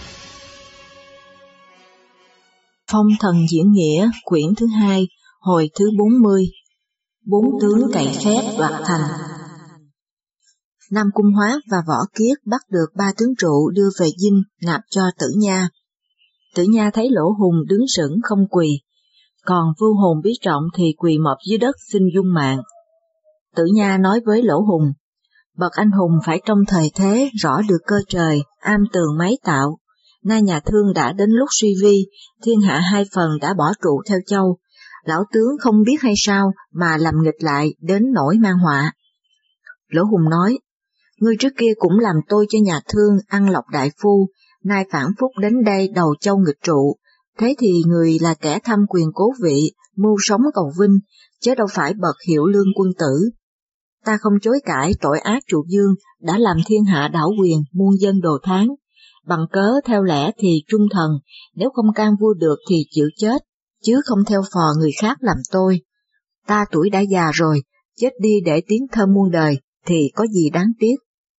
Phong thần diễn nghĩa, quyển thứ 2, hồi thứ 40. Bốn tướng cậy phép đoạt thành. Nam Cung Hoát và Võ Kiết bắt được 3 tướng trụ đưa về dinh nạp cho Tử Nha. Tử Nha thấy Lỗ Hùng đứng sững không quỳ, còn Vưu Hồn Bí Trọng thì quỳ mọp dưới đất xin dung mạng. Tử Nha nói với Lỗ Hùng, bậc anh hùng phải trong thời thế rõ được cơ trời, am tường máy tạo. Nay nhà Thương đã đến lúc suy vi, thiên hạ 2 phần đã bỏ trụ theo châu. Lão tướng không biết hay sao mà làm nghịch lại đến nỗi mang họa. Lỗ Hùng nói, ngươi trước kia cũng làm tôi cho nhà Thương ăn lộc đại phu, nay phản phúc đến đây đầu châu nghịch trụ, thế thì người là kẻ tham quyền cố vị, mưu sống cầu vinh, chứ đâu phải bậc hiệu lương quân tử. Ta không chối cãi tội ác trụ dương đã làm thiên hạ đảo quyền, muôn dân đồ tháng. Bằng cớ theo lẽ thì trung thần, nếu không can vua được thì chịu chết, chứ không theo phò người khác làm tôi. Ta tuổi đã già rồi, chết đi để tiếng thơm muôn đời, thì có gì đáng tiếc.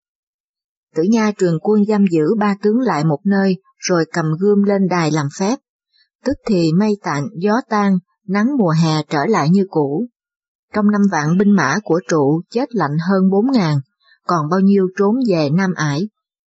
Tử Nha truyền quân giam giữ 3 tướng lại một nơi, rồi cầm gươm lên đài làm phép. Tức thì mây tạnh, gió tan, nắng mùa hè trở lại như cũ. Trong 5 vạn binh mã của trụ chết lạnh hơn 4.000, còn bao nhiêu trốn về Nam Ải.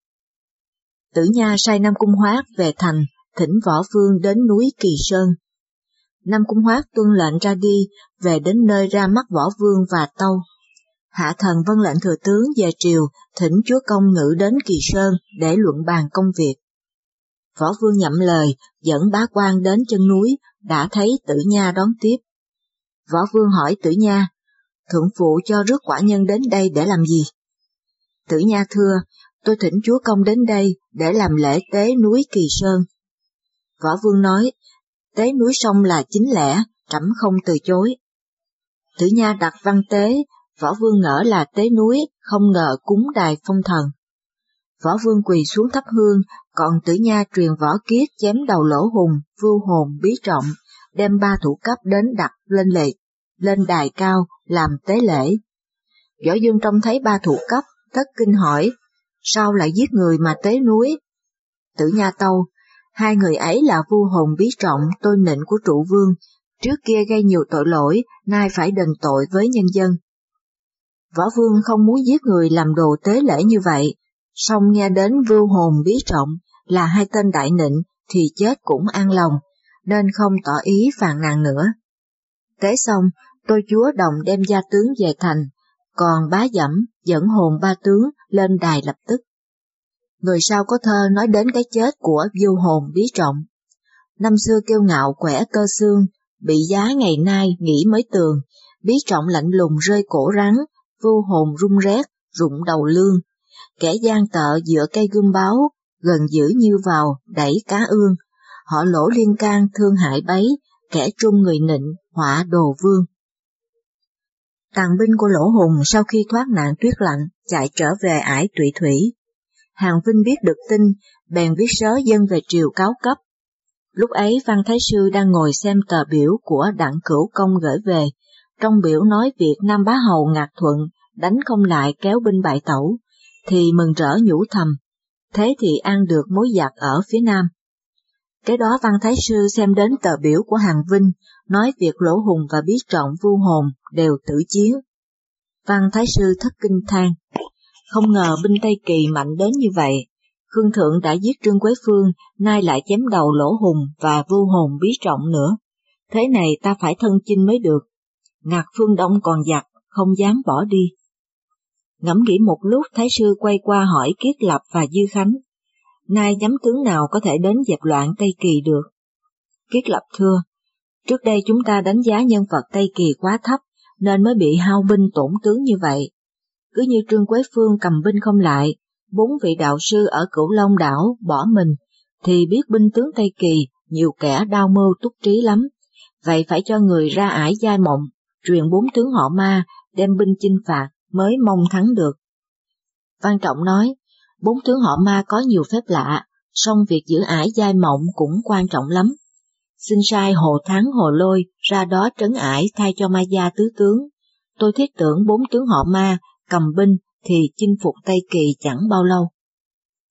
Tử Nha sai Nam Cung Hoát về thành, thỉnh Võ Vương đến núi Kỳ Sơn. Nam Cung Hoát tuân lệnh ra đi, về đến nơi ra mắt Võ Vương và tâu. Hạ thần vâng lệnh thừa tướng về triều, thỉnh chúa công ngự đến Kỳ Sơn để luận bàn công việc. Võ Vương nhậm lời, dẫn bá quan đến chân núi, đã thấy Tử Nha đón tiếp. Võ Vương hỏi Tử Nha, thượng phụ cho rước quả nhân đến đây để làm gì? Tử Nha thưa, tôi thỉnh chúa công đến đây để làm lễ tế núi Kỳ Sơn. Võ Vương nói, tế núi sông là chính lẽ, trẫm không từ chối. Tử Nha đặt văn tế, Võ Vương ngỡ là tế núi, không ngờ cúng đài phong thần. Võ Vương quỳ xuống thắp hương, còn Tử Nha truyền Võ Kiết chém đầu Lỗ Hùng, Vưu Hồn Bí Trọng, đem 3 thủ cấp đến đặt lên đài cao làm tế lễ. Võ Dương trông thấy 3 thủ cấp, thất kinh hỏi, sao lại giết người mà tế núi? Tử Nha tâu, 2 người ấy là Vưu Hồn Bí Trọng, tôi nịnh của trụ vương, trước kia gây nhiều tội lỗi, nay phải đền tội với nhân dân. Võ Vương không muốn giết người làm đồ tế lễ như vậy, song nghe đến Vưu Hồn Bí Trọng là 2 tên đại nịnh thì chết cũng an lòng, nên không tỏ ý phàn nàn nữa. Tế xong, tôi chúa đồng đem gia tướng về thành, còn bá Dẫm dẫn hồn 3 tướng lên đài lập tức. Người sau có thơ nói đến cái chết của Vưu Hồn Bí Trọng. Năm xưa kiêu ngạo quẻ cơ xương, bị giá ngày nay nghĩ mới tường, Bí Trọng lạnh lùng rơi cổ rắn, Vưu Hồn rung rét, rụng đầu lương. Kẻ gian tợ dựa cây gươm báo, gần giữ như vào, đẩy cá ương. Họ lỗ liên can thương hại bấy, kẻ trung người nịnh, họa đồ vương. Tàn binh của Lỗ Hùng sau khi thoát nạn tuyết lạnh, chạy trở về ải Tụy Thủy. Hàn Vinh biết được tin, bèn viết sớ dâng về triều cáo cấp. Lúc ấy Văn Thái Sư đang ngồi xem tờ biểu của Đặng Cửu Công gửi về, trong biểu nói việc Nam Bá Hầu Ngạc Thuận đánh không lại kéo binh bại tẩu, thì mừng rỡ nhủ thầm, thế thì ăn được mối giặc ở phía Nam. Kế đó Văn Thái Sư xem đến tờ biểu của Hàn Vinh, nói việc Lỗ Hùng và Bí Trọng Vưu Hồn đều tử chiến. Văn Thái Sư thất kinh than, không ngờ binh Tây Kỳ mạnh đến như vậy, Khương Thượng đã giết Trương Quế Phương, nay lại chém đầu Lỗ Hùng và Vưu Hồn Bí Trọng nữa. Thế này ta phải thân chinh mới được. Ngạc phương Đông còn giặc, không dám bỏ đi. Ngẫm nghĩ một lúc, Thái Sư quay qua hỏi Kiết Lập và Dư Khánh, nay nhắm tướng nào có thể đến dẹp loạn Tây Kỳ được? Kiết Lập thưa, trước đây chúng ta đánh giá nhân vật Tây Kỳ quá thấp, nên mới bị hao binh tổn tướng như vậy. Cứ như Trương Quế Phương cầm binh không lại, 4 vị đạo sư ở Cửu Long đảo bỏ mình, thì biết binh tướng Tây Kỳ nhiều kẻ đao mưu túc trí lắm, vậy phải cho người ra ải Giai Mộng, truyền 4 tướng họ Ma, đem binh chinh phạt mới mong thắng được. Văn Trọng nói, 4 tướng họ Ma có nhiều phép lạ, song việc giữ ải Giai Mộng cũng quan trọng lắm. Xin sai Hồ Thắng Hồ Lôi ra đó trấn ải thay cho Ma Gia tứ tướng. Tôi thiết tưởng 4 tướng họ Ma cầm binh thì chinh phục Tây Kỳ chẳng bao lâu.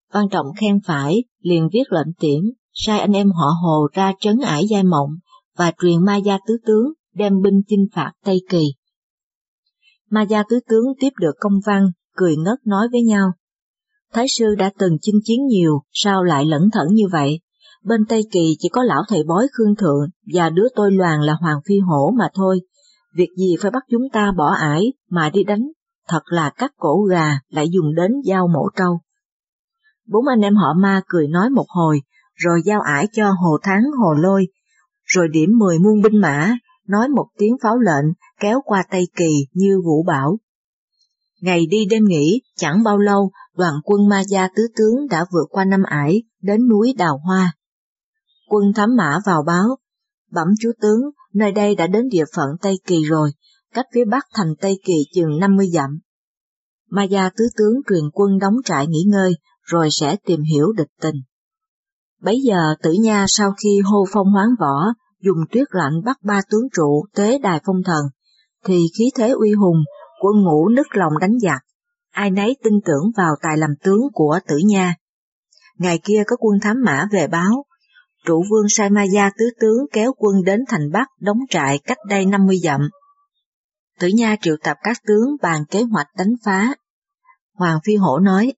Văn Trọng khen phải, liền viết lệnh tiễn, sai anh em họ Hồ ra trấn ải Giai Mộng và truyền Ma Gia tứ tướng đem binh chinh phạt Tây Kỳ. Ma Gia tứ tướng tiếp được công văn, cười ngất nói với nhau: Thái sư đã từng chinh chiến nhiều, sao lại lẩn thẩn như vậy? Bên Tây Kỳ chỉ có lão thầy bói Khương Thượng và đứa tôi loàn là Hoàng Phi Hổ mà thôi. Việc gì phải bắt chúng ta bỏ ải mà đi đánh, thật là cắt cổ gà lại dùng đến dao mổ trâu. Bốn anh em họ Ma cười nói một hồi, rồi giao ải cho Hồ Thắng, Hồ Lôi, rồi điểm 10 muôn binh mã, nói một tiếng pháo lệnh, kéo qua Tây Kỳ như vũ bão. Ngày đi đêm nghỉ, chẳng bao lâu, đoàn quân Ma Gia tứ tướng đã vượt qua năm ải, đến núi Đào Hoa. Quân thám mã vào báo: Bẩm chúa tướng, nơi đây đã đến địa phận Tây Kỳ rồi, cách phía bắc thành Tây Kỳ chừng 50 dặm. Ma Gia tứ tướng truyền quân đóng trại nghỉ ngơi, rồi sẽ tìm hiểu địch tình. Bấy giờ Tử Nha sau khi hô phong hoán võ, dùng tuyết lạnh bắt 3 tướng trụ tế đài phong thần, thì khí thế uy hùng, quân ngũ nức lòng đánh giặc, ai nấy tin tưởng vào tài làm tướng của Tử Nha. Ngày kia có quân thám mã về báo, trụ vương sai Ma Gia tứ tướng kéo quân đến thành Bắc đóng trại cách đây 50 dặm. Tử Nha triệu tập các tướng bàn kế hoạch đánh phá. Hoàng Phi Hổ nói: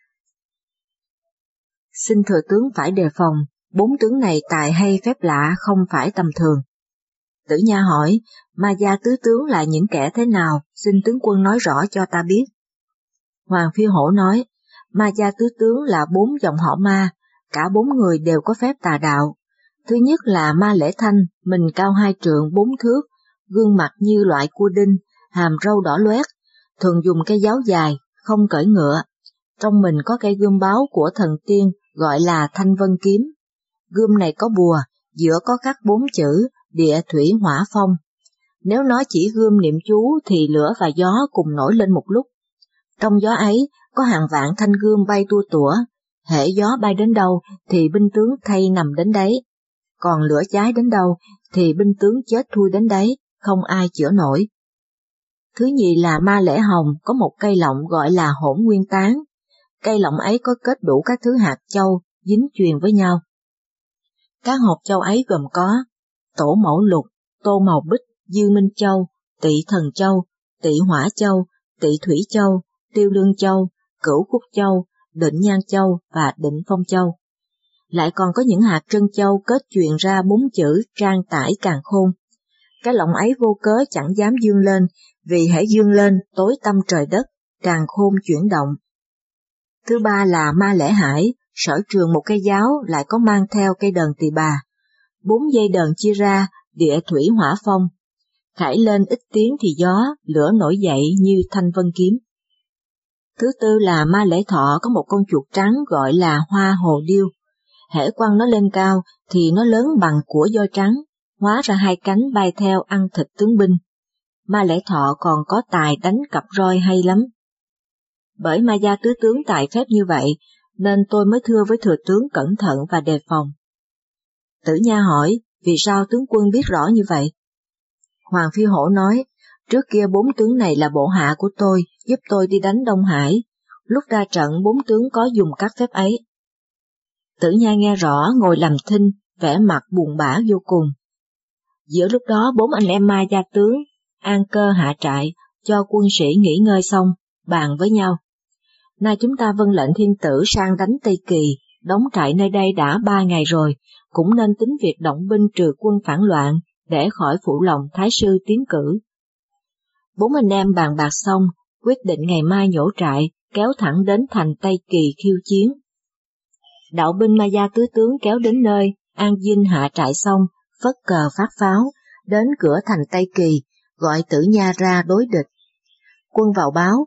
Xin thừa tướng phải đề phòng, 4 tướng này tài hay phép lạ không phải tầm thường. Tử Nha hỏi: Ma Gia tứ tướng là những kẻ thế nào, xin tướng quân nói rõ cho ta biết. Hoàng Phi Hổ nói: Ma Gia tứ tướng là 4 dòng họ Ma, cả 4 người đều có phép tà đạo. Thứ nhất là Ma Lễ Thanh, mình cao 2 trượng 4 thước, gương mặt như loại cua đinh, hàm râu đỏ loét, thường dùng cây giáo dài, không cưỡi ngựa. Trong mình có cây gươm báo của thần tiên gọi là Thanh Vân Kiếm. Gươm này có bùa, giữa có khắc 4 chữ địa thủy hỏa phong. Nếu nó chỉ gươm niệm chú thì lửa và gió cùng nổi lên một lúc. Trong gió ấy có hàng vạn thanh gươm bay tua tủa, hễ gió bay đến đâu thì binh tướng thay nằm đến đấy, còn lửa cháy đến đâu thì binh tướng chết thui đến đấy, không ai chữa nổi. Thứ nhì là Ma Lễ Hồng có một cây lọng gọi là Hỗn Nguyên Tán. Cây lọng ấy có kết đủ các thứ hạt châu dính chuyền với nhau. Các hộp châu ấy gồm có Tổ Mẫu Lục, Tô Màu Bích, Dư Minh Châu, Tỵ Thần Châu, Tỵ Hỏa Châu, Tỵ Thủy Châu, Tiêu Lương Châu, Cửu Khúc Châu, Định Nhan Châu và Định Phong Châu. Lại còn có những hạt trân châu kết chuyền ra 4 chữ Trang Tải Càn Khôn. Cái lọng ấy vô cớ chẳng dám dương lên, vì hễ dương lên tối tăm trời đất, càn khôn chuyển động. Thứ ba là Ma Lễ Hải, sở trường một cây giáo lại có mang theo cây đờn tỳ bà. 4 dây đờn chia ra, địa thủy hỏa phong. Khải lên ít tiếng thì gió, lửa nổi dậy như thanh vân kiếm. Thứ tư là Ma Lễ Thọ có một con chuột trắng gọi là Hoa Hồ Điêu. Hễ quăng nó lên cao thì nó lớn bằng của voi trắng, hóa ra 2 cánh bay theo ăn thịt tướng binh. Ma Lễ Thọ còn có tài đánh cặp roi hay lắm. Bởi Ma Gia tứ tướng tài phép như vậy, nên tôi mới thưa với thừa tướng cẩn thận và đề phòng. Tử Nha hỏi, vì sao tướng quân biết rõ như vậy? Hoàng Phi Hổ nói, trước kia 4 tướng này là bộ hạ của tôi, giúp tôi đi đánh Đông Hải. Lúc ra trận 4 tướng có dùng các phép ấy. Tử Nha nghe rõ, ngồi làm thinh, vẻ mặt buồn bã vô cùng. Giữa lúc đó 4 anh em Ma Gia tướng an cơ hạ trại, cho quân sĩ nghỉ ngơi xong, bàn với nhau. Nay chúng ta vâng lệnh thiên tử sang đánh Tây Kỳ, đóng trại nơi đây đã 3 ngày rồi, cũng nên tính việc động binh trừ quân phản loạn, để khỏi phụ lòng Thái sư tiến cử. 4 anh em bàn bạc xong, quyết định ngày mai nhổ trại, kéo thẳng đến thành Tây Kỳ khiêu chiến. Đạo binh Ma Gia tứ tướng kéo đến nơi, an dinh hạ trại xong, phất cờ phát pháo, đến cửa thành Tây Kỳ, gọi Tử Nha ra đối địch. Quân vào báo.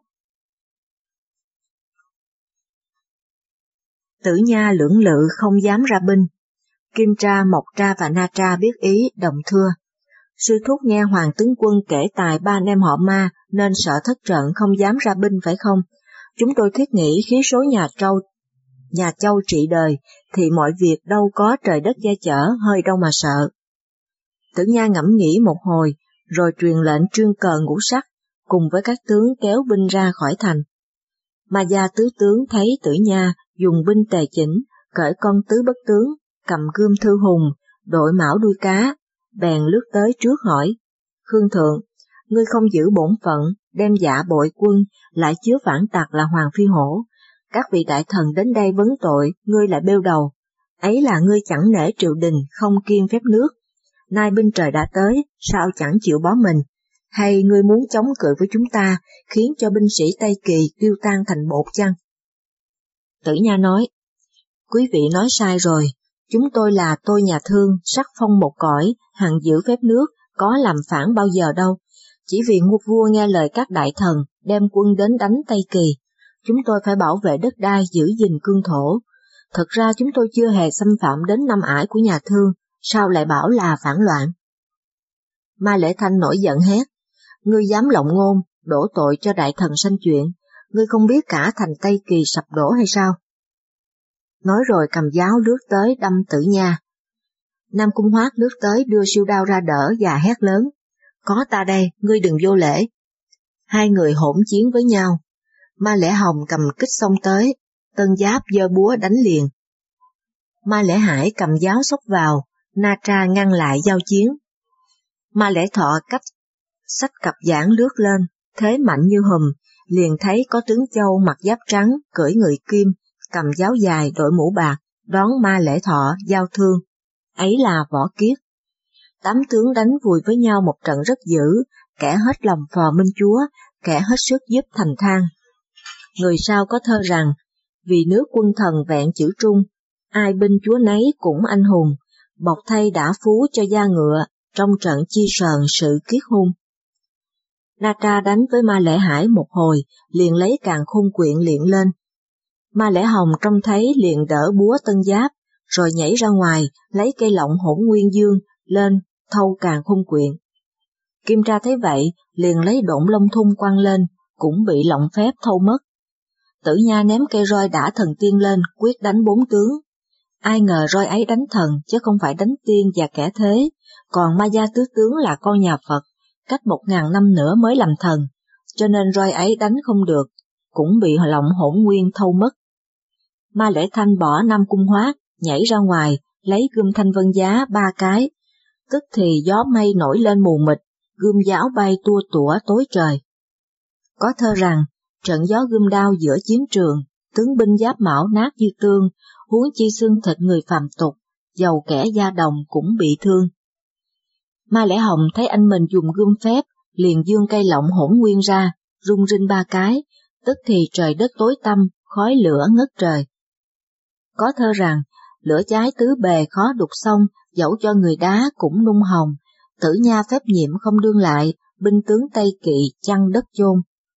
Tử Nha lưỡng lự không dám ra binh. Kim Tra, Mộc Tra và Na Tra biết ý, đồng thưa. Sư thúc nghe Hoàng tướng quân kể tài 3 anh em họ Ma nên sợ thất trận không dám ra binh phải không? Chúng tôi thiết nghĩ khí số nhà Châu trị đời thì mọi việc đâu có trời đất che chở, hơi đâu mà sợ. Tử Nha ngẫm nghĩ một hồi, rồi truyền lệnh trương cờ ngũ sắc, cùng với các tướng kéo binh ra khỏi thành. Ma Gia tứ tướng thấy Tử Nha dùng binh tề chỉnh, cởi con tứ bất tướng, cầm gươm thư hùng, đội mão đuôi cá, bèn lướt tới trước hỏi: Khương thượng, ngươi không giữ bổn phận, đem dạ bội quân, lại chứa phản tặc là Hoàng Phi Hổ. Các vị đại thần đến đây vấn tội, ngươi lại bêu đầu. Ấy là ngươi chẳng nể triều đình, không kiêng phép nước. Nay binh trời đã tới, sao chẳng chịu bó mình? Hay ngươi muốn chống cự với chúng ta, khiến cho binh sĩ Tây Kỳ tiêu tan thành bột chăng? Tử Nha nói: Quý vị nói sai rồi, chúng tôi là tôi nhà thương, sắc phong một cõi, hằng giữ phép nước, có làm phản bao giờ đâu. Chỉ vì ngô vua nghe lời các đại thần, đem quân đến đánh Tây Kỳ, chúng tôi phải bảo vệ đất đai, giữ gìn cương thổ. Thật ra chúng tôi chưa hề xâm phạm đến năm ải của nhà thương, sao lại bảo là phản loạn? Ma Lễ Thanh nổi giận hét: Ngươi dám lộng ngôn, đổ tội cho đại thần sanh chuyện, ngươi không biết cả thành Tây Kỳ sập đổ hay sao? Nói rồi cầm giáo lướt tới đâm Tử Nha. Nam Cung Hoát lướt tới đưa siêu đao ra đỡ và hét lớn: Có ta đây, ngươi đừng vô lễ. Hai người hỗn chiến với nhau. Ma Lễ Hồng cầm kích xông tới, Tân Giáp giơ búa đánh liền. Ma Lễ Hải cầm giáo xốc vào, Na Tra ngăn lại giao chiến. Ma Lễ Thọ xách cặp giảng lướt lên, thế mạnh như hùm, liền thấy có tướng Châu mặc giáp trắng, cưỡi ngựa kim, cầm giáo dài đội mũ bạc, đón Ma Lễ Thọ giao thương. Ấy là Võ Kiết. 8 tướng đánh vùi với nhau một trận rất dữ, kẻ hết lòng phò Minh Chúa, kẻ hết sức giúp thành thang. Người sau có thơ rằng: Vì nước quân thần vẹn chữ trung, ai binh chúa nấy cũng anh hùng, bọc thay đã phú cho da ngựa, trong trận chi sờn sự kiết hung. Na Tra đánh với Ma Lễ Hải một hồi, liền lấy càn khôn quyện luyện lên. Ma Lễ Hồng trông thấy liền đỡ búa Tân Giáp, rồi nhảy ra ngoài, lấy cây lọng Hỗn Nguyên Dương lên, thâu càn khôn quyện. Kim Tra thấy vậy, liền lấy độn lông thung quăng lên, cũng bị lọng phép thâu mất. Tử Nha ném cây roi đã thần tiên lên, quyết đánh 4 tướng. Ai ngờ roi ấy đánh thần, chứ không phải đánh tiên và kẻ thế, còn Ma Gia tứ tướng là con nhà Phật, cách 1000 năm nữa mới làm thần, cho nên roi ấy đánh không được, cũng bị lọng Hỗn Nguyên thâu mất. Ma Lễ Thanh bỏ Nam Cung Hoát, nhảy ra ngoài, lấy gươm Thanh Vân Giá 3 cái, tức thì gió mây nổi lên mù mịt, gươm giáo bay tua tủa tối trời. Có thơ rằng: Trận gió gươm đao giữa chiến trường, tướng binh giáp mão nát như tương, huống chi xương thịt người phàm tục, dầu kẻ da đồng cũng bị thương. Ma Lễ Hồng thấy anh mình dùng gươm phép, liền giương cây lọng Hỗn Nguyên ra, rung rinh 3 cái, tức thì trời đất tối tăm, khói lửa ngất trời. Có thơ rằng: Lửa cháy tứ bề khó đục xong, dẫu cho người đá cũng nung hồng, Tử Nha phép nhiệm không đương lại, binh tướng Tây Kỵ chăng đất chôn.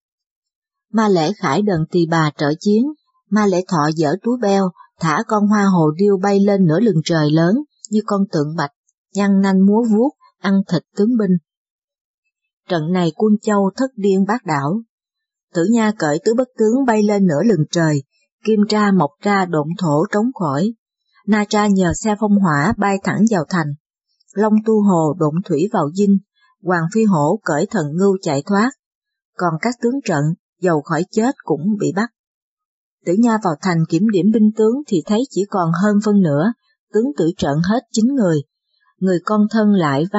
Ma Lễ Khải đờn tỳ bà trợ chiến, Ma Lễ Thọ dở túi beo, thả con hoa hồ điêu bay lên nửa lừng trời lớn, như con tượng bạch, nhăn nanh múa vuốt, ăn thịt tướng binh. Trận này quân Châu thất điên bát đảo. Tử Nha cởi tứ bất tướng bay lên nửa lừng trời, Kim Tra Mộc Tra độn thổ trống khỏi, Na Tra nhờ xe phong hỏa bay thẳng vào thành, Long Tu Hồ độn thủy vào dinh, Hoàng Phi Hổ cởi thần ngưu chạy thoát, còn các tướng trận dầu khỏi chết cũng bị bắt. Tử Nha vào thành kiểm điểm binh tướng thì thấy chỉ còn hơn phân nửa, tướng tử trận hết 9 người, người con thân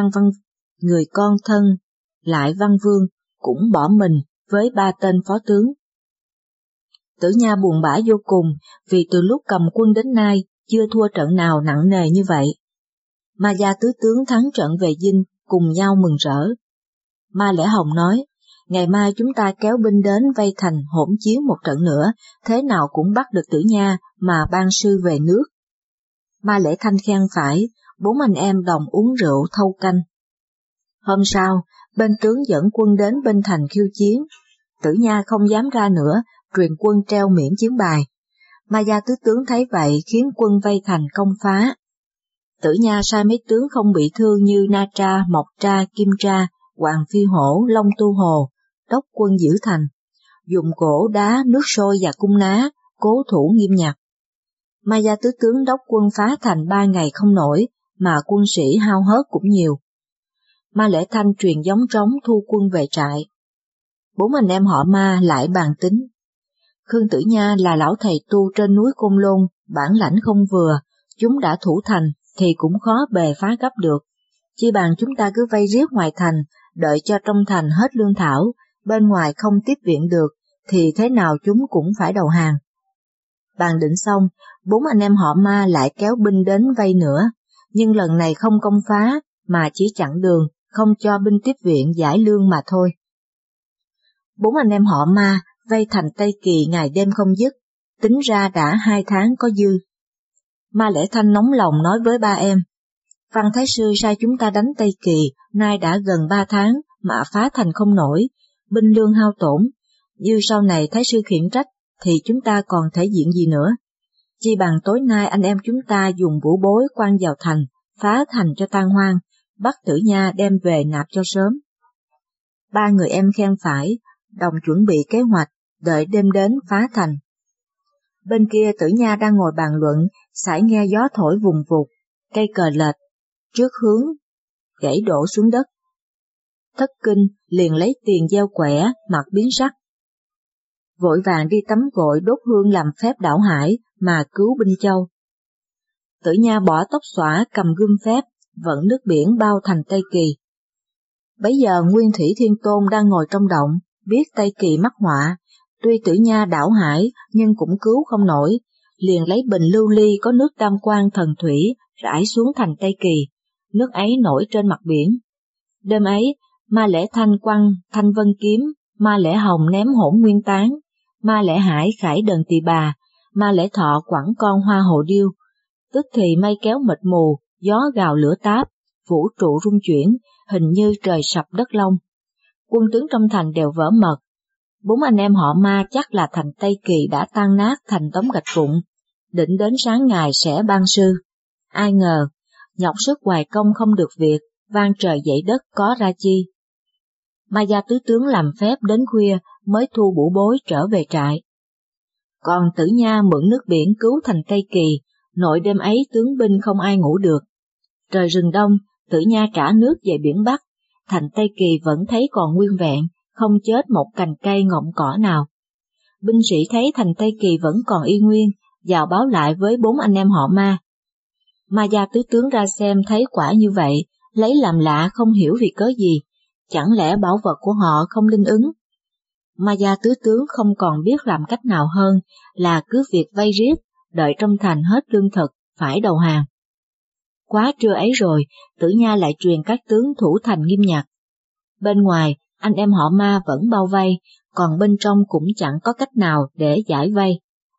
lại Văn Vương cũng bỏ mình với 3 tên phó tướng. Tử Nha buồn bã vô cùng, vì từ lúc cầm quân đến nay chưa thua trận nào nặng nề như vậy. Ma Gia tứ tướng thắng trận về dinh, cùng nhau mừng rỡ. Ma Lễ Hồng nói: Ngày mai chúng ta kéo binh đến vây thành hỗn chiến một trận nữa, thế nào cũng bắt được Tử Nha mà ban sư về nước. Ma Lễ Thanh khen phải, 4 anh em đồng uống rượu thâu canh. Hôm sau, bên tướng dẫn quân đến bên thành khiêu chiến. Tử Nha không dám ra nữa, truyền quân treo miễn chiến bài. Ma Gia tứ tướng thấy vậy khiến quân vây thành công phá. Tử Nha sai mấy tướng không bị thương như Na Tra, Mộc Tra, Kim Tra, Hoàng Phi Hổ, Long Tu Hồ, đốc quân giữ thành, dùng gỗ đá, nước sôi và cung ná, cố thủ nghiêm ngặt. Ma Gia tứ tướng đốc quân phá thành 3 ngày không nổi, mà quân sĩ hao hớt cũng nhiều. Ma Lễ Thanh truyền giống trống thu quân về trại. 4 anh em họ Ma lại bàn tính: Khương Tử Nha là lão thầy tu trên núi Côn Lôn, bản lãnh không vừa, chúng đã thủ thành thì cũng khó bề phá gấp được. Chi bằng chúng ta cứ vây riết ngoài thành, đợi cho trong thành hết lương thảo, bên ngoài không tiếp viện được, thì thế nào chúng cũng phải đầu hàng. Bàn định xong, 4 anh em họ Ma lại kéo binh đến vây nữa, nhưng lần này không công phá, mà chỉ chặn đường, không cho binh tiếp viện giải lương mà thôi. 4 anh em họ Ma vây thành Tây Kỳ ngày đêm không dứt, tính ra đã 2 tháng có dư. Ma Lễ Thanh nóng lòng nói với ba em, Văn Thái Sư sai chúng ta đánh Tây Kỳ, nay đã gần 3 tháng mà phá thành không nổi, binh lương hao tổn, như sau này Thái Sư khiển trách thì chúng ta còn thể diện gì nữa. Chi bằng tối nay anh em chúng ta dùng vũ bối quăng vào thành, phá thành cho tan hoang, bắt Tử Nha đem về nạp cho sớm. 3 người em khen phải, đồng chuẩn bị kế hoạch, đợi đêm đến phá thành. Bên kia Tử Nha đang ngồi bàn luận, sải nghe gió thổi vùng vụt, cây cờ lệch, trước hướng, gãy đổ xuống đất. Thất kinh liền lấy tiền gieo quẻ, mặt biến sắc. Vội vàng đi tắm gội đốt hương làm phép đảo hải mà cứu binh châu. Tử Nha bỏ tóc xõa cầm gươm phép, vận nước biển bao thành Tây Kỳ. Bấy giờ Nguyên Thủy Thiên Tôn đang ngồi trong động, biết Tây Kỳ mắc họa, tuy Tử Nha đảo hải nhưng cũng cứu không nổi, liền lấy bình lưu ly có nước tam quan thần thủy rải xuống thành Tây Kỳ, nước ấy nổi trên mặt biển. Đêm ấy, Ma Lễ Thanh quăng Thanh Vân kiếm, Ma Lễ Hồng ném Hỗn Nguyên tán, Ma Lễ Hải khải đờn tỳ bà, Ma Lễ Thọ quẳng con hoa hồ điêu. Tức thì mây kéo mịt mù, gió gào lửa táp, vũ trụ rung chuyển, hình như trời sập đất long. Quân tướng trong thành đều vỡ mật. 4 anh em họ Ma chắc là thành Tây Kỳ đã tan nát thành tấm gạch vụn, định đến sáng ngày sẽ ban sư. Ai ngờ, nhọc sức hoài công không được việc, vang trời dậy đất có ra chi. Ma Gia tứ tướng làm phép đến khuya mới thu bủ bối trở về trại. Còn Tử Nha mượn nước biển cứu thành Tây Kỳ, nội đêm ấy tướng binh không ai ngủ được. Trời rừng đông, Tử Nha trả nước về biển Bắc, thành Tây Kỳ vẫn thấy còn nguyên vẹn, không chết một cành cây ngọn cỏ nào. Binh sĩ thấy thành Tây Kỳ vẫn còn y nguyên, vào báo lại với 4 anh em họ Ma. Ma Gia tứ tướng ra xem thấy quả như vậy, lấy làm lạ không hiểu vì cớ gì, chẳng lẽ bảo vật của họ không linh ứng. Ma Gia tứ tướng không còn biết làm cách nào hơn là cứ việc vây riết, đợi trong thành hết lương thực, phải đầu hàng. Quá trưa ấy rồi, Tử Nha lại truyền các tướng thủ thành nghiêm nhặt. Bên ngoài, anh em họ Ma vẫn bao vây, còn bên trong cũng chẳng có cách nào để giải vây.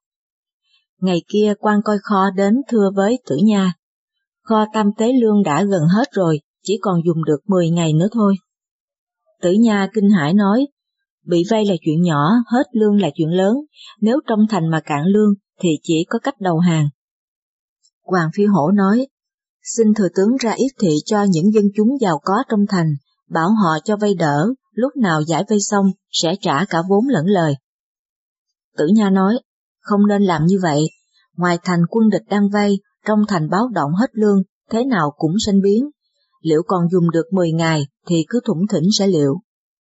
Ngày kia quan coi kho đến thưa với Tử Nha, kho Tam Tế Lương đã gần hết rồi, chỉ còn dùng được 10 ngày nữa thôi. Tử Nha kinh hãi nói, bị vây là chuyện nhỏ, hết lương là chuyện lớn, nếu trong thành mà cạn lương thì chỉ có cách đầu hàng. Hoàng Phi Hổ nói, xin thừa tướng ra yết thị cho những dân chúng giàu có trong thành, bảo họ cho vay đỡ, lúc nào giải vây xong sẽ trả cả vốn lẫn lời. Tử Nha nói, không nên làm như vậy, ngoài thành quân địch đang vây, trong thành báo động hết lương, thế nào cũng sanh biến, liệu còn dùng được 10 ngày thì cứ thủng thỉnh sẽ liệu.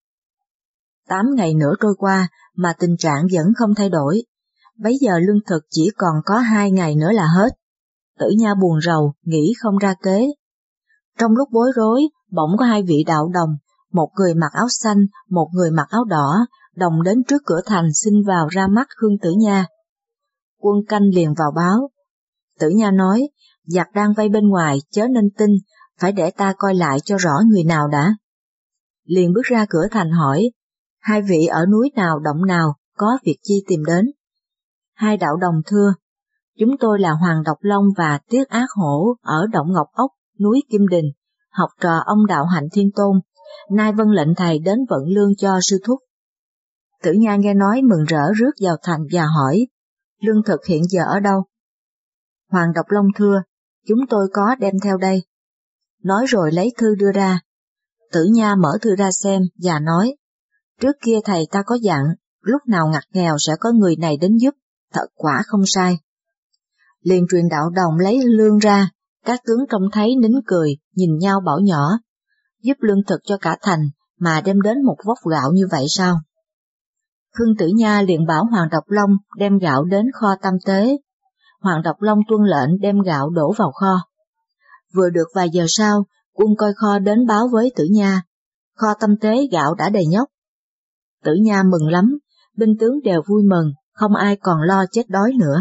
8 ngày nữa trôi qua mà tình trạng vẫn không thay đổi, bấy giờ lương thực chỉ còn có 2 ngày nữa là hết. Tử Nha buồn rầu, nghĩ không ra kế. Trong lúc bối rối, bỗng có 2 vị đạo đồng, một người mặc áo xanh, một người mặc áo đỏ, đồng đến trước cửa thành xin vào ra mắt Khương Tử Nha. Quân canh liền vào báo. Tử Nha nói, giặc đang vây bên ngoài, chớ nên tin, phải để ta coi lại cho rõ người nào đã. Liền bước ra cửa thành hỏi, 2 vị ở núi nào động nào, có việc chi tìm đến? 2 đạo đồng thưa, chúng tôi là Hoàng Độc Long và Tiết Ác Hổ ở động Ngọc Ốc, núi Kim Đình, học trò ông Đạo Hạnh Thiên Tôn, nay vâng lệnh thầy đến vận lương cho sư thúc. Tử Nha nghe nói mừng rỡ rước vào thành và hỏi, lương thực hiện giờ ở đâu? Hoàng Độc Long thưa, chúng tôi có đem theo đây. Nói rồi lấy thư đưa ra. Tử Nha mở thư ra xem và nói, trước kia thầy ta có dặn, lúc nào ngặt nghèo sẽ có người này đến giúp, thật quả không sai. Liền truyền đạo đồng lấy lương ra, các tướng trông thấy nín cười, nhìn nhau bảo nhỏ, giúp lương thực cho cả thành mà đem đến một vốc gạo như vậy sao? Khương Tử Nha liền bảo Hoàng Độc Long đem gạo đến kho tam tế. Hoàng Độc Long tuân lệnh đem gạo đổ vào kho. Vừa được vài giờ sau, quân coi kho đến báo với Tử Nha, kho tam tế gạo đã đầy nhóc. Tử Nha mừng lắm, binh tướng đều vui mừng, không ai còn lo chết đói nữa.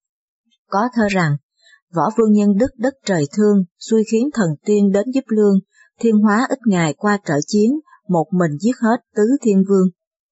Có thơ rằng, võ vương nhân đức đất trời thương, xui khiến thần tiên đến giúp lương, thiên hóa ít ngày qua trợ chiến, một mình giết hết tứ thiên vương.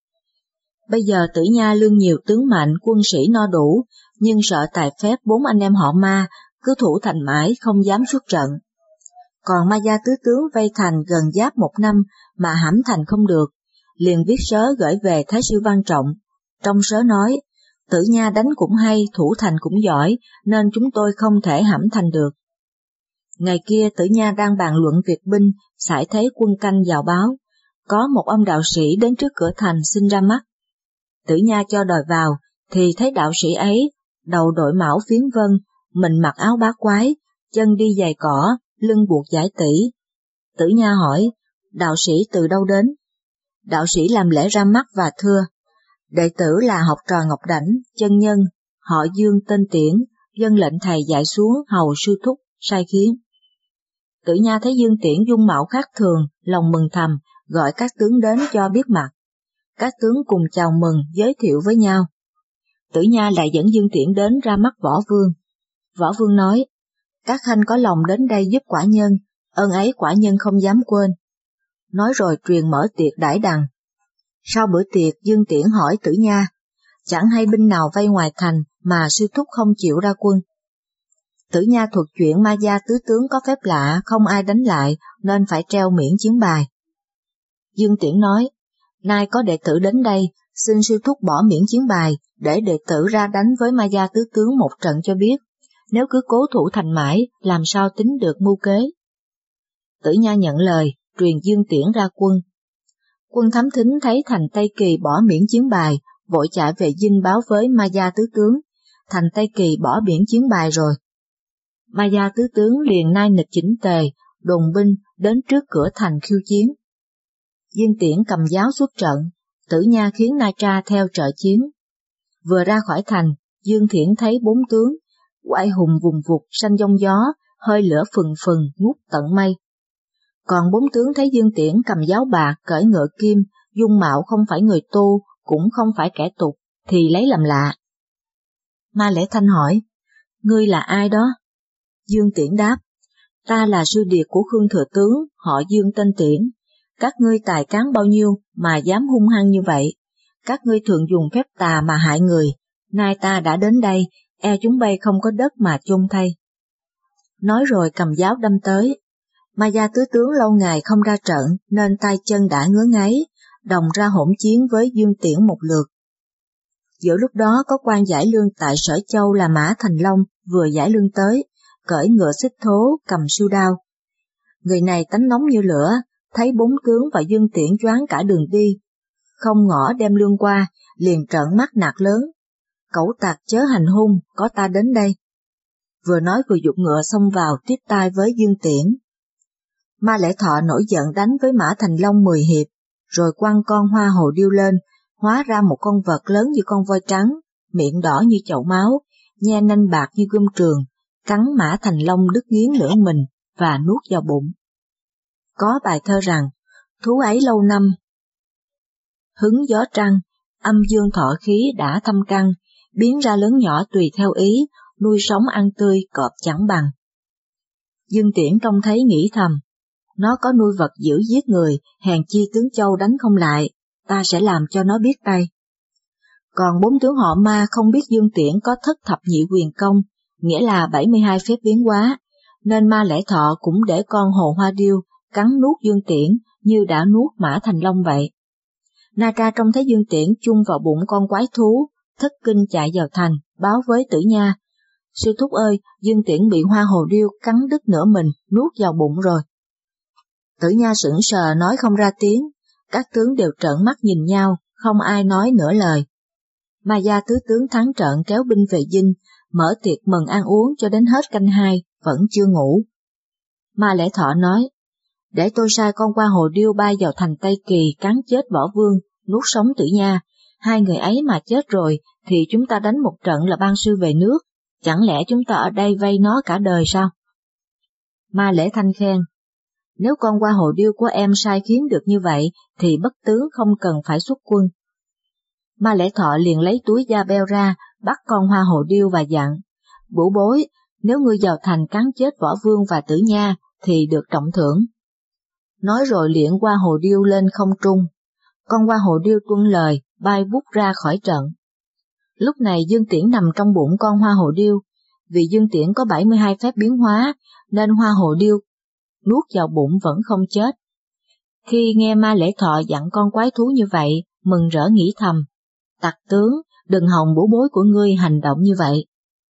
Bây giờ Tử Nha lương nhiều tướng mạnh, quân sĩ no đủ, nhưng sợ tài phép bốn anh em họ Ma cứ thủ thành mãi không dám xuất trận. Còn Ma Gia tứ tướng vây thành gần giáp một năm mà hãm thành không được, liền viết sớ gửi về Thái sư Văn Trọng. Trong sớ nói, Tử Nha đánh cũng hay, thủ thành cũng giỏi, nên chúng tôi không thể hãm thành được. Ngày kia Tử Nha đang bàn luận việc binh, sải thấy quân canh vào báo, có một ông đạo sĩ đến trước cửa thành xin ra mắt. Tử Nha cho đòi vào, thì thấy đạo sĩ ấy, đầu đội mão phiến vân, mình mặc áo bá quái, chân đi giày cỏ, lưng buộc dải tỷ. Tử Nha hỏi, đạo sĩ từ đâu đến? Đạo sĩ làm lễ ra mắt và thưa, đệ tử là học trò Ngọc Đảnh, chân nhân, họ Dương tên Tiễn, dân lệnh thầy dạy xuống hầu sư thúc, sai khiến. Tử Nha thấy Dương Tiễn dung mạo khác thường, lòng mừng thầm, gọi các tướng đến cho biết mặt. Các tướng cùng chào mừng, giới thiệu với nhau. Tử Nha lại dẫn Dương Tiễn đến ra mắt Võ Vương. Võ Vương nói, các khanh có lòng đến đây giúp quả nhân, ơn ấy quả nhân không dám quên. Nói rồi truyền mở tiệc đãi đằng. Sau bữa tiệc, Dương Tiễn hỏi Tử Nha, chẳng hay binh nào vây ngoài thành mà sư thúc không chịu ra quân. Tử Nha thuật chuyện Ma Gia tứ tướng có phép lạ, không ai đánh lại nên phải treo miễn chiến bài. Dương Tiễn nói, nay có đệ tử đến đây, xin sư thúc bỏ miễn chiến bài để đệ tử ra đánh với Ma Gia tứ tướng một trận cho biết. Nếu cứ cố thủ thành mãi, làm sao tính được mưu kế. Tử Nha nhận lời, truyền Dương Tiễn ra quân. Quân thám thính thấy thành Tây Kỳ bỏ miễn chiến bài, vội chạy về dinh báo với Ma Gia tứ tướng, thành Tây Kỳ bỏ miễn chiến bài rồi. Ma Gia tứ tướng liền nai nịch chỉnh tề, đồn binh đến trước cửa thành khiêu chiến. Dương Tiễn cầm giáo xuất trận, Tử Nha khiến Na Tra theo trợ chiến. Vừa ra khỏi thành, Dương Tiễn thấy bốn tướng, oai hùng vùng vụt sanh giông gió, hơi lửa phừng phừng ngút tận mây. Còn bốn tướng thấy Dương Tiễn cầm giáo bạc, cởi ngựa kim, dung mạo không phải người tu, cũng không phải kẻ tục, thì lấy làm lạ. Ma Lễ Thanh hỏi, ngươi là ai đó? Dương Tiễn đáp, ta là sư điệt của Khương thừa tướng, họ Dương tên Tiễn. Các ngươi tài cán bao nhiêu mà dám hung hăng như vậy? Các ngươi thường dùng phép tà mà hại người, nay ta đã đến đây, e chúng bay không có đất mà chôn thay. Nói rồi cầm giáo đâm tới. Ma Gia tứ tướng lâu ngày không ra trận nên tay chân đã ngứa ngáy, đồng ra hỗn chiến với Dương Tiễn một lượt. Giữa lúc đó có quan giải lương tại Sở Châu là Mã Thành Long vừa giải lương tới, cởi ngựa xích thố cầm sưu đao. Người này tánh nóng như lửa, thấy bốn tướng và Dương Tiễn choáng cả đường đi, không ngỏ đem lương qua, liền trợn mắt nạt lớn. Cẩu tặc chớ hành hung, có ta đến đây. Vừa nói vừa giục ngựa xông vào tiếp tay với Dương Tiễn. Ma Lễ Thọ nổi giận đánh với Mã Thành Long 10 hiệp, rồi quăng con hoa hồ điêu lên, hóa ra một con vật lớn như con voi trắng, miệng đỏ như chậu máu, nhe nanh bạc như gươm trường, cắn Mã Thành Long đứt nghiến lửa mình và nuốt vào bụng. Có bài thơ rằng, thú ấy lâu năm hứng gió trăng, âm dương thọ khí đã thâm căn, biến ra lớn nhỏ tùy theo ý, nuôi sống ăn tươi cọp chẳng bằng. Dương Tiễn trông thấy nghĩ thầm, nó có nuôi vật dữ giết người, hèn chi tướng Châu đánh không lại, ta sẽ làm cho nó biết tay. Còn bốn tướng họ Ma không biết Dương Tiễn có thất thập nhị quyền công, nghĩa là 72 phép biến hóa, nên Ma Lễ Thọ cũng để con hồ hoa điêu cắn nuốt Dương Tiễn như đã nuốt Mã Thành Long vậy. Na Tra trông thấy Dương Tiễn chung vào bụng con quái thú, thất kinh chạy vào thành, báo với Tử Nha, sư thúc ơi, Dương Tiễn bị hoa hồ điêu cắn đứt nửa mình, nuốt vào bụng rồi. Tử Nha sững sờ nói không ra tiếng, các tướng đều trợn mắt nhìn nhau, không ai nói nửa lời. Ma Gia tứ tướng thắng trận kéo binh về dinh, mở tiệc mừng ăn uống cho đến hết canh 2, vẫn chưa ngủ. Ma Lễ Thọ nói, để tôi sai con qua hồ điêu bay vào thành Tây Kỳ cắn chết Võ Vương, nuốt sống Tử Nha, hai người ấy mà chết rồi thì chúng ta đánh một trận là ban sư về nước, chẳng lẽ chúng ta ở đây vây nó cả đời sao? Ma Lễ Thanh khen, nếu con Hoa Hồ Điêu của em sai khiến được như vậy thì bất tướng không cần phải xuất quân. Ma Lễ Thọ liền lấy túi da beo ra, bắt con Hoa Hồ Điêu và dặn, Bửu Bối, nếu ngươi vào thành cắn chết Võ Vương và Tử Nha thì được trọng thưởng. Nói rồi liệng Hoa Hồ Điêu lên không trung, con Hoa Hồ Điêu tuân lời, bay vút ra khỏi trận. Lúc này Dương Tiễn nằm trong bụng con Hoa Hồ Điêu, vì Dương Tiễn có 72 phép biến hóa, nên Hoa Hồ Điêu nuốt vào bụng vẫn không chết. Khi nghe Ma Lễ Thọ dặn con quái thú như vậy, mừng rỡ nghĩ thầm, tặc tướng, đừng hòng Bửu Bối của ngươi hành động như vậy.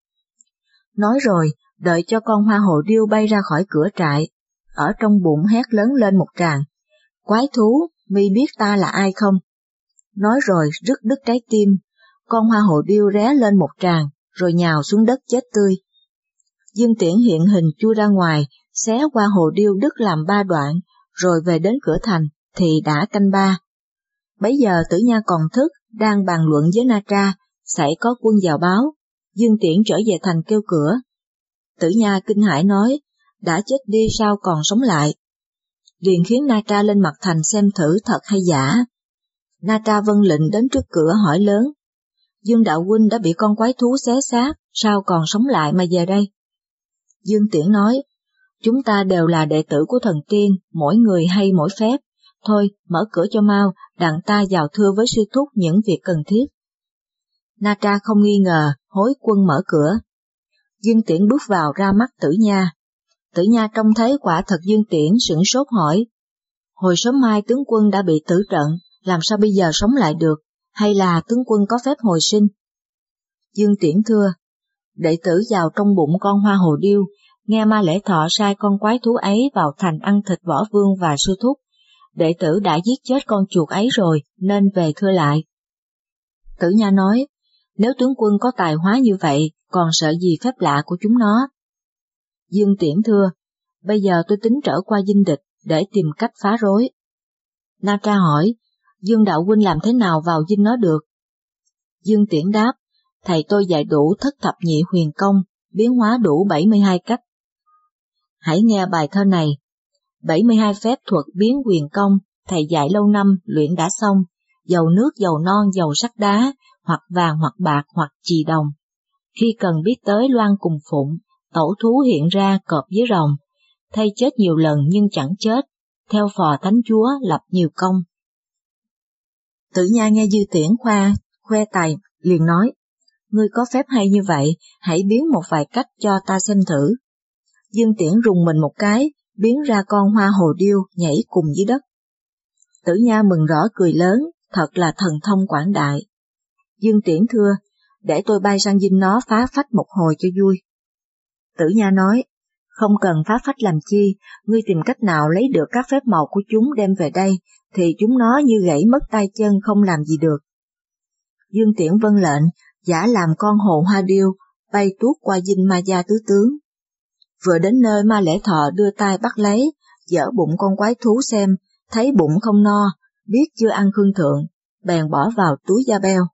Nói rồi, đợi cho con Hoa Hồ Điêu bay ra khỏi cửa trại, ở trong bụng hét lớn lên một tràng, quái thú, mi biết ta là ai không? Nói rồi rứt đứt trái tim, con Hoa Hồ Điêu ré lên một tràng, rồi nhào xuống đất chết tươi. Dương Tiễn hiện hình chui ra ngoài, xé Hoa Hồ Điêu đứt làm 3 đoạn, rồi về đến cửa thành, thì đã canh 3. Bấy giờ Tử Nha còn thức, đang bàn luận với Na Tra, xảy có quân vào báo, Dương Tiễn trở về thành kêu cửa. Tử Nha kinh hãi nói, đã chết đi sao còn sống lại? Liền khiến Na Tra lên mặt thành xem thử thật hay giả. Na Tra vâng lệnh đến trước cửa hỏi lớn, Dương đạo huynh đã bị con quái thú xé xác, sao còn sống lại mà về đây? Dương Tiễn nói, chúng ta đều là đệ tử của thần tiên, mỗi người hay mỗi phép, thôi mở cửa cho mau, đặng ta vào thưa với sư thúc những việc cần thiết. Na Tra không nghi ngờ, hối quân mở cửa. Dương Tiễn bước vào ra mắt Tử Nha. Tử Nha trông thấy quả thật Dương Tiễn sửng sốt hỏi, hồi sớm mai tướng quân đã bị tử trận, làm sao bây giờ sống lại được, hay là tướng quân có phép hồi sinh? Dương Tiễn thưa, đệ tử vào trong bụng con Hoa Hồ Điêu, nghe Ma Lễ Thọ sai con quái thú ấy vào thành ăn thịt Võ Vương và sư thúc, đệ tử đã giết chết con chuột ấy rồi, nên về thưa lại. Tử Nha nói, nếu tướng quân có tài hóa như vậy, còn sợ gì phép lạ của chúng nó? Dương Tiễn thưa, bây giờ tôi tính trở qua Dinh Địch để tìm cách phá rối. Na Tra hỏi, Dương đạo huynh làm thế nào vào dinh nó được? Dương Tiễn đáp, thầy tôi dạy đủ thất thập nhị huyền công, biến hóa đủ 72 cách. Hãy nghe bài thơ này, 72 phép thuật biến huyền công, thầy dạy lâu năm luyện đã xong, dầu nước, dầu non, dầu sắt đá, hoặc vàng hoặc bạc hoặc chì đồng. Khi cần biết tới loan cùng phụng, tẩu thú hiện ra cọp với rồng, thay chết nhiều lần nhưng chẳng chết, theo phò thánh chúa lập nhiều công. Tử Nha nghe Dư Tiễn khoe tài, liền nói, ngươi có phép hay như vậy, hãy biến một vài cách cho ta xem thử. Dương Tiễn rùng mình một cái, biến ra con Hoa Hồ Điêu nhảy cùng dưới đất. Tử Nha mừng rõ cười lớn, thật là thần thông quảng đại. Dương Tiễn thưa, để tôi bay sang dinh nó phá phách một hồi cho vui. Tử Nha nói, không cần phá phách làm chi, ngươi tìm cách nào lấy được các phép màu của chúng đem về đây, thì chúng nó như gãy mất tay chân không làm gì được. Dương Tiễn vâng lệnh, giả làm con Hồ Hoa Điêu, bay tuốt qua dinh Ma Gia tứ tướng. Vừa đến nơi Ma Lễ Thọ đưa tay bắt lấy, dở bụng con quái thú xem, thấy bụng không no, biết chưa ăn khương thượng, bèn bỏ vào túi da beo.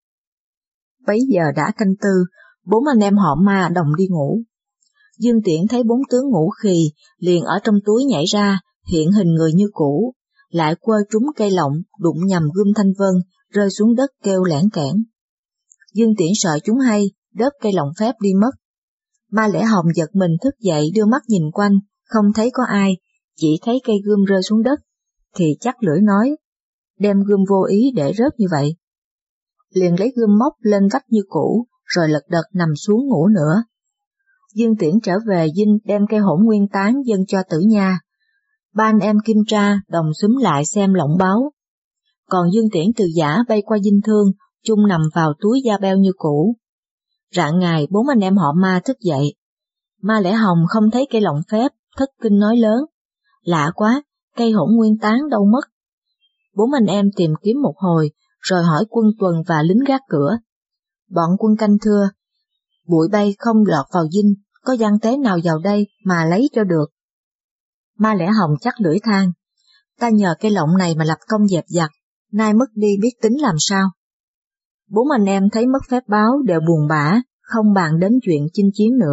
Bấy giờ đã canh 4, 4 anh em họ Ma đồng đi ngủ. Dương Tiễn thấy 4 tướng ngủ khì, liền ở trong túi nhảy ra, hiện hình người như cũ, lại quơ trúng cây lọng, đụng nhầm gươm thanh vân, rơi xuống đất kêu lẻn kẽn. Dương Tiễn sợ chúng hay, đớp cây lọng phép đi mất. Ma Lễ Hồng giật mình thức dậy đưa mắt nhìn quanh, không thấy có ai, chỉ thấy cây gươm rơi xuống đất, thì chắc lưỡi nói, đem gươm vô ý để rớt như vậy. Liền lấy gươm móc lên vách như cũ, rồi lật đật nằm xuống ngủ nữa. Dương Tiễn trở về dinh đem cây hỗn nguyên tán dâng cho Tử Nha. Ba anh em Kim Tra đồng xúm lại xem lộng báo. Còn Dương Tiễn từ giả bay qua dinh Thương, chung nằm vào túi da beo như cũ. Rạng ngày 4 anh em họ Ma thức dậy. Ma Lễ Hồng không thấy cây lọng phép, thất kinh nói lớn. Lạ quá, cây hỗn nguyên tán đâu mất? 4 anh em tìm kiếm một hồi, rồi hỏi quân tuần và lính gác cửa. Bọn quân canh thưa, bụi bay không lọt vào dinh, có gian tế nào vào đây mà lấy cho được. Ma Lễ Hồng chắc lưỡi than, ta nhờ cây lọng này mà lập công dẹp giặc, nay mất đi biết tính làm sao. 4 anh em thấy mất phép báo đều buồn bã, không bàn đến chuyện chinh chiến nữa.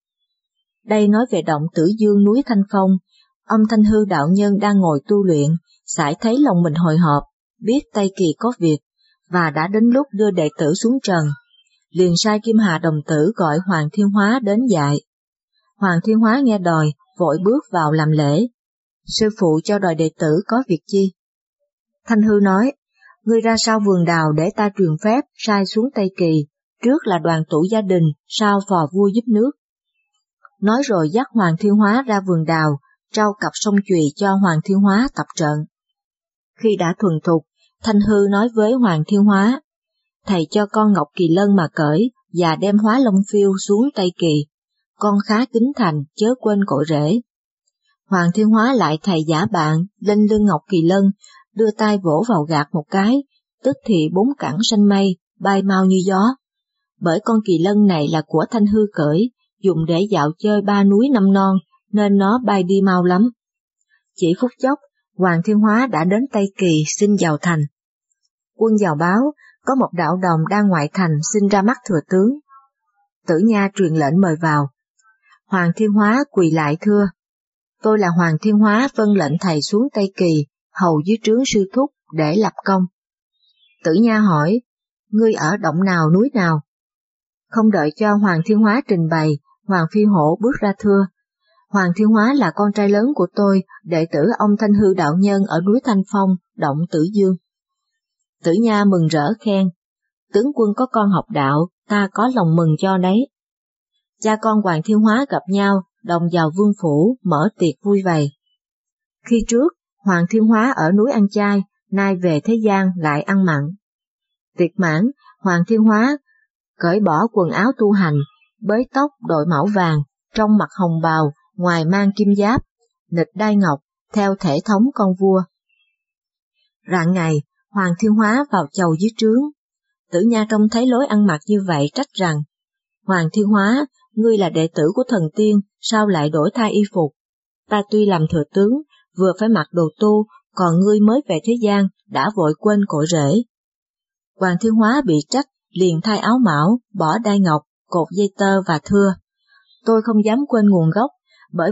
Đây nói về động Tử Dương núi Thanh Phong, ông Thanh Hư đạo nhân đang ngồi tu luyện, sải thấy lòng mình hồi hộp, biết Tây Kỳ có việc, và đã đến lúc đưa đệ tử xuống trần. Liền sai Kim Hà đồng tử gọi Hoàng Thiên Hóa đến dạy. Hoàng Thiên Hóa nghe đòi, vội bước vào làm lễ. Sư phụ cho đòi đệ tử có việc chi? Thanh Hư nói, ngươi ra sau vườn đào để ta truyền phép sai xuống Tây Kỳ, trước là đoàn tụ gia đình, sau phò vua giúp nước. Nói rồi dắt Hoàng Thiên Hóa ra vườn đào, trao cặp song chùy cho Hoàng Thiên Hóa tập trận. Khi đã thuần thục, Thanh Hư nói với Hoàng Thiên Hóa, thầy cho con ngọc kỳ lân mà cởi và đem Hóa Long phiêu xuống Tây Kỳ, con khá kính thành chớ quên cội rễ. Hoàng Thiên Hóa lại thầy giả bạn lên lưng ngọc kỳ lân, đưa tay vỗ vào gạt một cái, tức thì 4 cẳng xanh mây bay mau như gió. Bởi con kỳ lân này là của Thanh Hư cởi, dùng để dạo chơi 3 núi 5 non, nên nó bay đi mau lắm. Chỉ phút chốc, Hoàng Thiên Hóa đã đến Tây Kỳ xin vào thành. Quân vào báo, có một đạo đồng đang ngoại thành xin ra mắt thừa tướng. Tử Nha truyền lệnh mời vào. Hoàng Thiên Hóa quỳ lại thưa, tôi là Hoàng Thiên Hóa vâng lệnh thầy xuống Tây Kỳ, hầu dưới trướng sư thúc để lập công. Tử Nha hỏi, ngươi ở động nào núi nào? Không đợi cho Hoàng Thiên Hóa trình bày, Hoàng Phi Hổ bước ra thưa, Hoàng Thiên Hóa là con trai lớn của tôi, đệ tử ông Thanh Hư đạo nhân ở núi Thanh Phong, động Tử Dương. Tử Nha mừng rỡ khen, tướng quân có con học đạo, ta có lòng mừng cho đấy. Cha con Hoàng Thiên Hóa gặp nhau, đồng vào vương phủ, mở tiệc vui vầy. Khi trước, Hoàng Thiên Hóa ở núi ăn chay, nay về thế gian lại ăn mặn. Tiệc mãn, Hoàng Thiên Hóa cởi bỏ quần áo tu hành, bới tóc đội mão vàng, trong mặt hồng bào, ngoài mang kim giáp, nịch đai ngọc, theo thể thống con vua. Rạng ngày, Hoàng Thiên Hóa vào chầu dưới trướng. Tử Nha trông thấy lối ăn mặc như vậy trách rằng, Hoàng Thiên Hóa, ngươi là đệ tử của thần tiên, sao lại đổi thay y phục? Ta tuy làm thừa tướng, vừa phải mặc đồ tu, còn ngươi mới về thế gian, đã vội quên cội rễ. Hoàng Thiên Hóa bị trách, liền thay áo mão, bỏ đai ngọc, cột dây tơ và thưa, tôi không dám quên nguồn gốc, bởi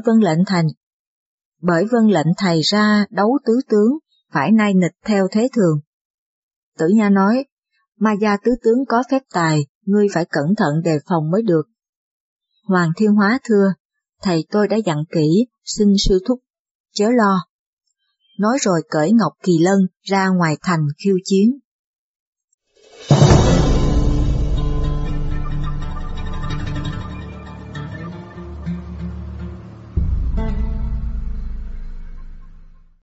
vâng lệnh thầy ra đấu tứ tướng, phải nay nịch theo thế thường. Tử Nha nói, Ma gia tứ tướng có phép tài, ngươi phải cẩn thận đề phòng mới được. Hoàng Thiên Hóa thưa, thầy tôi đã dặn kỹ, xin sư thúc chớ lo. Nói rồi cởi ngọc kỳ lân ra ngoài thành khiêu chiến.